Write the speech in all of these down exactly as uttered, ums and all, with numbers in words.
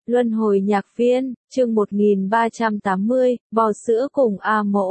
Luân hồi nhạc viên, chương một nghìn ba trăm tám mươi, bò sữa cùng A Mỗ.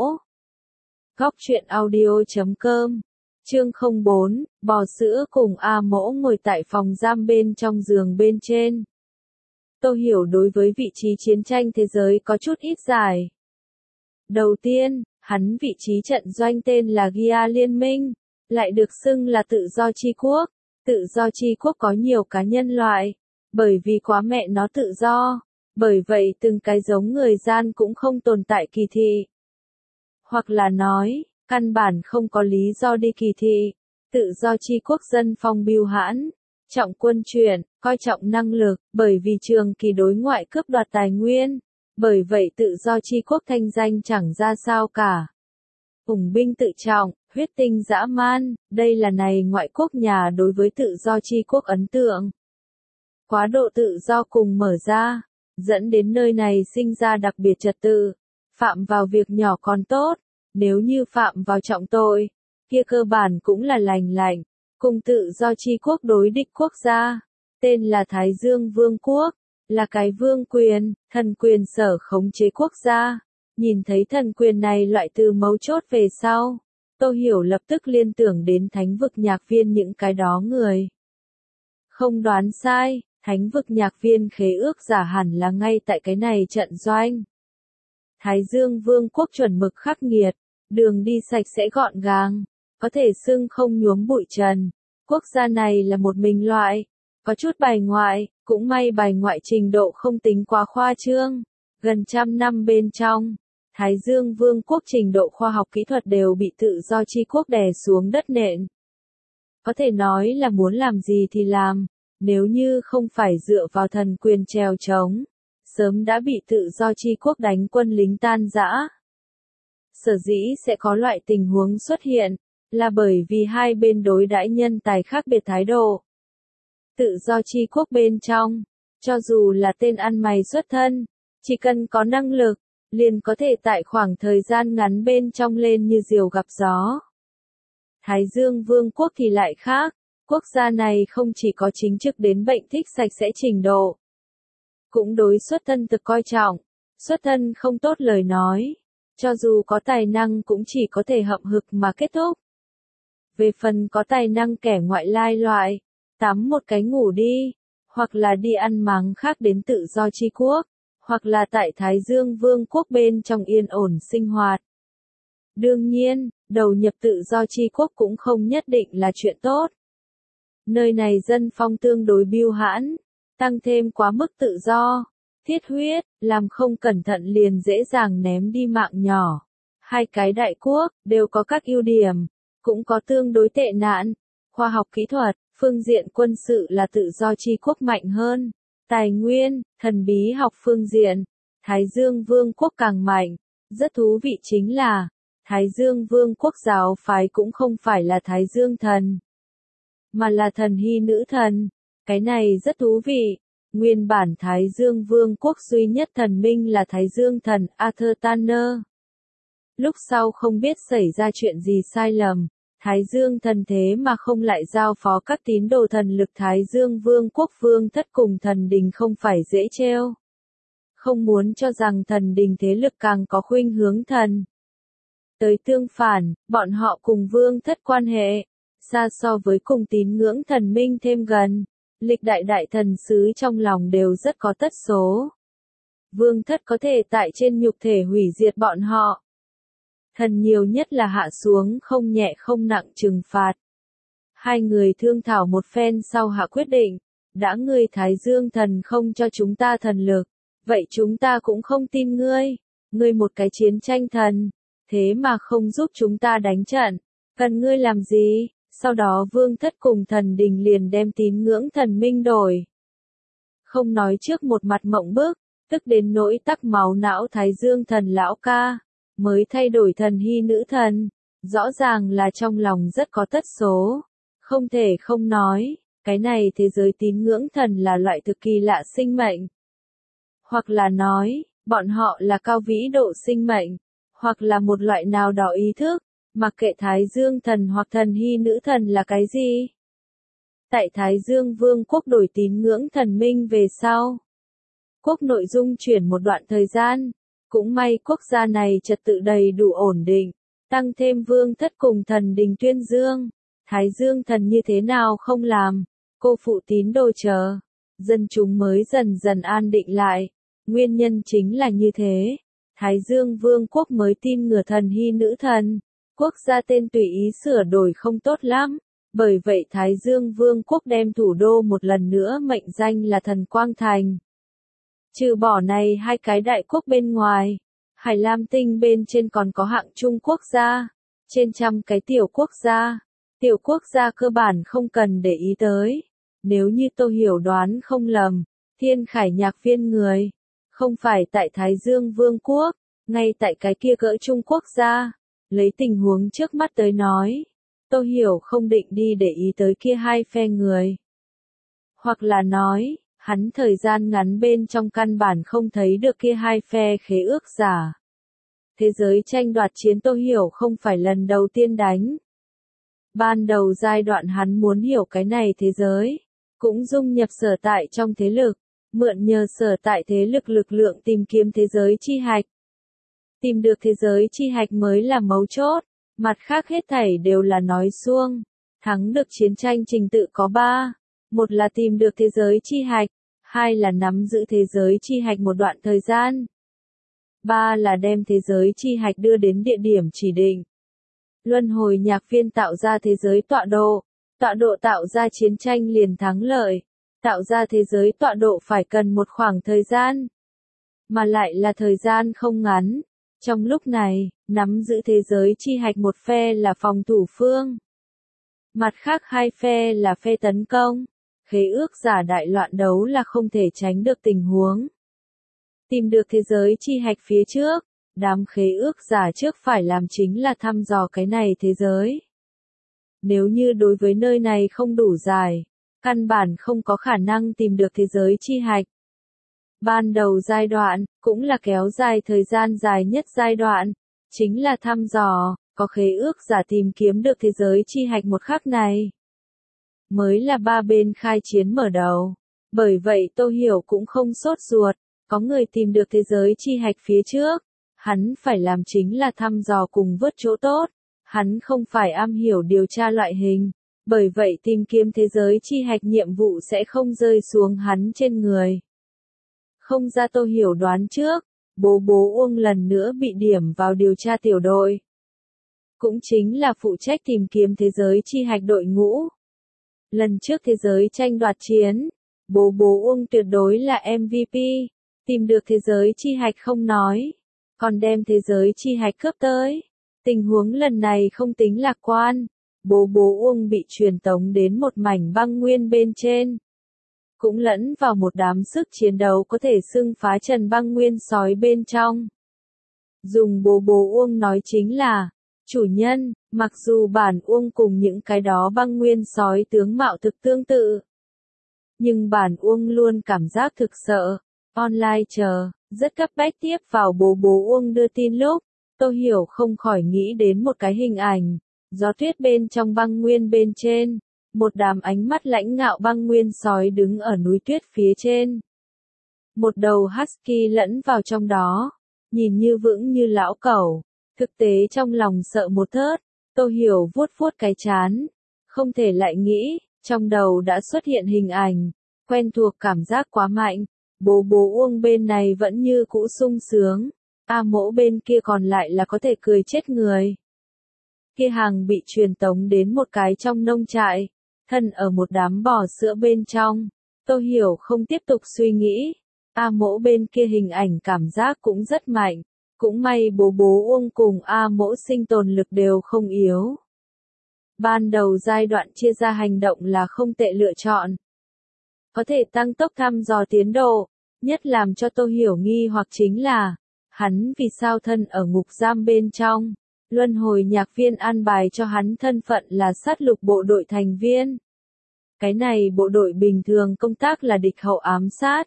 Góc truyện audio chấm com. Chương không bốn, bò sữa cùng A Mỗ ngồi tại phòng giam bên trong giường bên trên. Tô Hiểu đối với vị trí chiến tranh thế giới có chút ít giải. Đầu tiên, hắn vị trí trận doanh tên là Gia Liên Minh, lại được xưng là tự do chi quốc. Tự do chi quốc có nhiều cá nhân loại, bởi vì quá mẹ nó tự do, bởi vậy từng cái giống người gian cũng không tồn tại kỳ thị. Hoặc là nói, căn bản không có lý do đi kỳ thị. Tự do chi quốc dân phong bưu hãn, trọng quân chuyển, coi trọng năng lực, bởi vì trường kỳ đối ngoại cướp đoạt tài nguyên, bởi vậy tự do chi quốc thanh danh chẳng ra sao cả. Hùng binh tự trọng, huyết tinh dã man, đây là này ngoại quốc nhà đối với tự do chi quốc ấn tượng. Quá độ tự do cùng mở ra, dẫn đến nơi này sinh ra đặc biệt trật tự. Phạm vào việc nhỏ còn tốt, nếu như phạm vào trọng tội, kia cơ bản cũng là lành lạnh. Cùng tự do chi quốc đối địch quốc gia, tên là Thái Dương Vương quốc, là cái vương quyền, thần quyền sở khống chế quốc gia. Nhìn thấy thần quyền này loại từ mấu chốt về sau, Tô Hiểu lập tức liên tưởng đến thánh vực nhạc viên những cái đó người. Không đoán sai, thánh vực nhạc viên khế ước giả hẳn là ngay tại cái này trận doanh. Thái Dương Vương quốc chuẩn mực khắc nghiệt, đường đi sạch sẽ gọn gàng, có thể xưng không nhuốm bụi trần. Quốc gia này là một mình loại, có chút bài ngoại, cũng may bài ngoại trình độ không tính quá khoa trương. Gần trăm năm bên trong, Thái Dương Vương quốc trình độ khoa học kỹ thuật đều bị tự do chi quốc đè xuống đất nện. Có thể nói là muốn làm gì thì làm, nếu như không phải dựa vào thần quyền trèo trống, sớm đã bị tự do chi quốc đánh quân lính tan rã. Sở dĩ sẽ có loại tình huống xuất hiện, là bởi vì hai bên đối đãi nhân tài khác biệt thái độ. Tự do chi quốc bên trong, cho dù là tên ăn mày xuất thân, chỉ cần có năng lực, liền có thể tại khoảng thời gian ngắn bên trong lên như diều gặp gió. Thái Dương Vương quốc thì lại khác, quốc gia này không chỉ có chính trực đến bệnh thích sạch sẽ trình độ, cũng đối xuất thân thực coi trọng, xuất thân không tốt lời nói, cho dù có tài năng cũng chỉ có thể hậm hực mà kết thúc. Về phần có tài năng kẻ ngoại lai loại, tắm một cái ngủ đi, hoặc là đi ăn máng khác đến tự do chi quốc, hoặc là tại Thái Dương Vương quốc bên trong yên ổn sinh hoạt. Đương nhiên, đầu nhập tự do chi quốc cũng không nhất định là chuyện tốt. Nơi này dân phong tương đối bưu hãn, tăng thêm quá mức tự do, thiết huyết, làm không cẩn thận liền dễ dàng ném đi mạng nhỏ. Hai cái đại quốc, đều có các ưu điểm, cũng có tương đối tệ nạn. Khoa học kỹ thuật, phương diện quân sự là tự do chi quốc mạnh hơn. Tài nguyên, thần bí học phương diện, Thái Dương Vương quốc càng mạnh. Rất thú vị chính là, Thái Dương Vương quốc giáo phái cũng không phải là Thái Dương thần, mà là thần hy nữ thần. Cái này rất thú vị. Nguyên bản Thái Dương Vương quốc duy nhất thần minh là Thái Dương thần Arthur Tanner. Lúc sau không biết xảy ra chuyện gì sai lầm, Thái Dương thần thế mà không lại giao phó các tín đồ thần lực Thái Dương Vương quốc vương thất cùng thần đình không phải dễ treo. Không muốn cho rằng thần đình thế lực càng có khuynh hướng thần. Tới tương phản, bọn họ cùng vương thất quan hệ, xa so với cùng tín ngưỡng thần minh thêm gần. Lịch đại đại thần sứ trong lòng đều rất có tất số. Vương thất có thể tại trên nhục thể hủy diệt bọn họ. Thần nhiều nhất là hạ xuống không nhẹ không nặng trừng phạt. Hai người thương thảo một phen sau hạ quyết định, đã ngươi Thái Dương thần không cho chúng ta thần lực, vậy chúng ta cũng không tin ngươi. Ngươi một cái chiến tranh thần, thế mà không giúp chúng ta đánh trận, cần ngươi làm gì? Sau đó vương thất cùng thần đình liền đem tín ngưỡng thần minh đổi. Không nói trước một mặt mộng bức, tức đến nỗi tắc máu não Thái Dương thần lão ca, mới thay đổi thần hy nữ thần, rõ ràng là trong lòng rất có tất số. Không thể không nói, cái này thế giới tín ngưỡng thần là loại thực kỳ lạ sinh mệnh. Hoặc là nói, bọn họ là cao vĩ độ sinh mệnh, hoặc là một loại nào đó ý thức. Mặc kệ Thái Dương thần hoặc thần hy nữ thần là cái gì. Tại Thái Dương Vương quốc đổi tín ngưỡng thần minh về sau, quốc nội dung chuyển một đoạn thời gian. Cũng may quốc gia này trật tự đầy đủ ổn định, tăng thêm vương thất cùng thần đình tuyên dương. Thái Dương thần như thế nào không làm, cô phụ tín đồ chờ. Dân chúng mới dần dần an định lại. Nguyên nhân chính là như thế. Thái Dương vương quốc mới tin ngừa thần hy nữ thần. Quốc gia tên tùy ý sửa đổi không tốt lắm. Bởi vậy Thái Dương vương quốc đem thủ đô một lần nữa mệnh danh là thần Quang Thành. Trừ bỏ này hai cái đại quốc bên ngoài, Hải Lam tinh bên trên còn có hạng trung quốc gia, trên trăm cái tiểu quốc gia. Tiểu quốc gia cơ bản không cần để ý tới. Nếu như tôi hiểu đoán không lầm, Thiên Khải nhạc viên người, không phải tại Thái Dương vương quốc, ngay tại cái kia cỡ Trung Quốc gia. Lấy tình huống trước mắt tới nói, tôi hiểu không định đi để ý tới kia hai phe người. Hoặc là nói, hắn thời gian ngắn bên trong căn bản không thấy được kia hai phe khế ước giả. Thế giới tranh đoạt chiến tôi hiểu không phải lần đầu tiên đánh. Ban đầu giai đoạn hắn muốn hiểu cái này thế giới, cũng dung nhập sở tại trong thế lực, mượn nhờ sở tại thế lực lực lượng tìm kiếm thế giới chi hạch. Tìm được thế giới chi hạch mới là mấu chốt, mặt khác hết thảy đều là nói suông. Thắng được chiến tranh trình tự có ba, một là tìm được thế giới chi hạch, hai là nắm giữ thế giới chi hạch một đoạn thời gian, ba là đem thế giới chi hạch đưa đến địa điểm chỉ định. Luân hồi nhạc viên tạo ra thế giới tọa độ, tọa độ tạo ra chiến tranh liền thắng lợi, tạo ra thế giới tọa độ phải cần một khoảng thời gian, mà lại là thời gian không ngắn. Trong lúc này, nắm giữ thế giới chi hạch một phe là phòng thủ phương, mặt khác hai phe là phe tấn công. Khế ước giả đại loạn đấu là không thể tránh được tình huống. Tìm được thế giới chi hạch phía trước, đám khế ước giả trước phải làm chính là thăm dò cái này thế giới. Nếu như đối với nơi này không đủ dài, căn bản không có khả năng tìm được thế giới chi hạch. Ban đầu giai đoạn, cũng là kéo dài thời gian dài nhất giai đoạn, chính là thăm dò, có khế ước giả tìm kiếm được thế giới chi hạch một khắc này. Mới là ba bên khai chiến mở đầu. Bởi vậy Tô Hiểu cũng không sốt ruột, có người tìm được thế giới chi hạch phía trước. Hắn phải làm chính là thăm dò cùng vớt chỗ tốt. Hắn không phải am hiểu điều tra loại hình. Bởi vậy tìm kiếm thế giới chi hạch nhiệm vụ sẽ không rơi xuống hắn trên người. Không ra Tô Hiểu đoán trước, bố bố Uông lần nữa bị điểm vào điều tra tiểu đội. Cũng chính là phụ trách tìm kiếm thế giới chi hạch đội ngũ. Lần trước thế giới tranh đoạt chiến, bố bố Uông tuyệt đối là em vê pê, tìm được thế giới chi hạch không nói, còn đem thế giới chi hạch cướp tới. Tình huống lần này không tính lạc quan, bố bố Uông bị truyền tống đến một mảnh băng nguyên bên trên. Cũng lẫn vào một đám sức chiến đấu có thể xưng phá trần băng nguyên sói bên trong. Dùng bố bố Uông nói chính là, chủ nhân, mặc dù bản Uông cùng những cái đó băng nguyên sói tướng mạo thực tương tự. Nhưng bản Uông luôn cảm giác thực sợ, online chờ, rất cấp bách tiếp vào bố bố Uông đưa tin lúc, Tô Hiểu không khỏi nghĩ đến một cái hình ảnh, gió tuyết bên trong băng nguyên bên trên, một đám ánh mắt lãnh ngạo băng nguyên sói đứng ở núi tuyết phía trên. Một đầu husky lẫn vào trong đó, nhìn như vững như lão cẩu. Thực tế trong lòng sợ một thớt, Tô Hiểu vuốt vuốt cái chán, không thể lại nghĩ, trong đầu đã xuất hiện hình ảnh, quen thuộc cảm giác quá mạnh, bố bố Uông bên này vẫn như cũ sung sướng, A Mỗ bên kia còn lại là có thể cười chết người. Kia hàng bị truyền tống đến một cái trong nông trại, thân ở một đám bò sữa bên trong, Tô Hiểu không tiếp tục suy nghĩ, A Mỗ bên kia hình ảnh cảm giác cũng rất mạnh. Cũng may bố bố Uông cùng A Mỗ sinh tồn lực đều không yếu. Ban đầu giai đoạn chia ra hành động là không tệ lựa chọn. Có thể tăng tốc thăm dò tiến độ, nhất làm cho Tô Hiểu nghi hoặc chính là, hắn vì sao thân ở ngục giam bên trong, luân hồi nhạc viên an bài cho hắn thân phận là sát lục bộ đội thành viên. Cái này bộ đội bình thường công tác là địch hậu ám sát.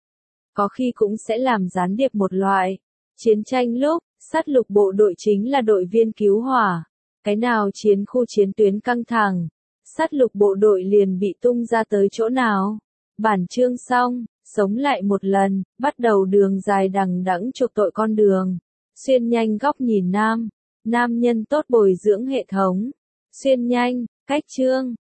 Có khi cũng sẽ làm gián điệp một loại. Chiến tranh lúc, sát lục bộ đội chính là đội viên cứu hỏa. Cái nào chiến khu chiến tuyến căng thẳng, sát lục bộ đội liền bị tung ra tới chỗ nào. Bản chương xong, sống lại một lần, bắt đầu đường dài đằng đẵng chuộc tội con đường. Xuyên nhanh góc nhìn nam, nam nhân tốt bồi dưỡng hệ thống. Xuyên nhanh, cách chương,